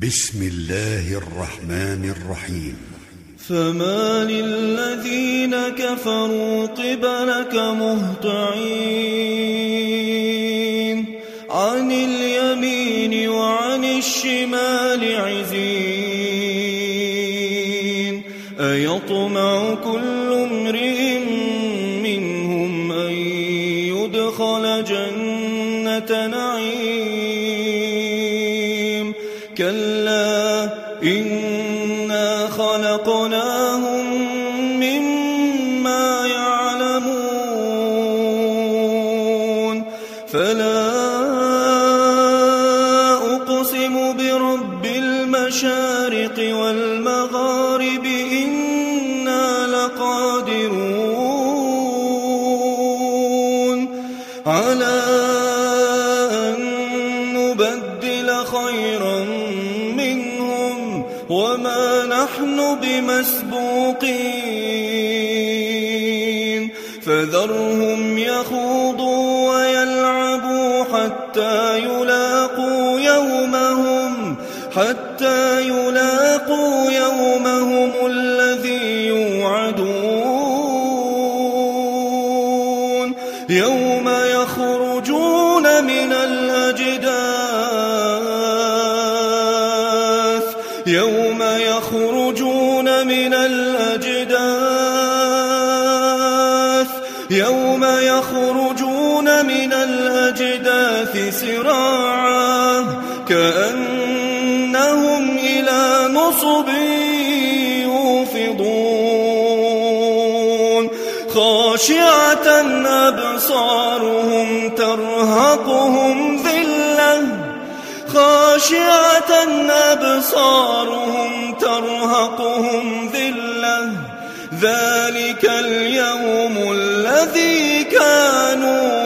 بسم الله الرحمن الرحيم. فما للذين كفروا قبلك مهطعين عن اليمين وعن الشمال عزين أيطمع كل امرئ منهم أن يدخل جنة نعيم كلا إنا خلقناهم مما يعلمون فلا أقسم برب المشارق والمغارب إنا لقادرون على أن نبدل خيرا منهم وما نحن بمسبوقين فذرهم يخوضوا ويلعبوا حتى يلاقوا يومهم الذي يوعدون يوم يخرجون من الأجداث سراعا كأنهم إلى نصب يوفضون خاشعة أبصارهم ترهقهم ذلة ذلك اليوم الذي كانوا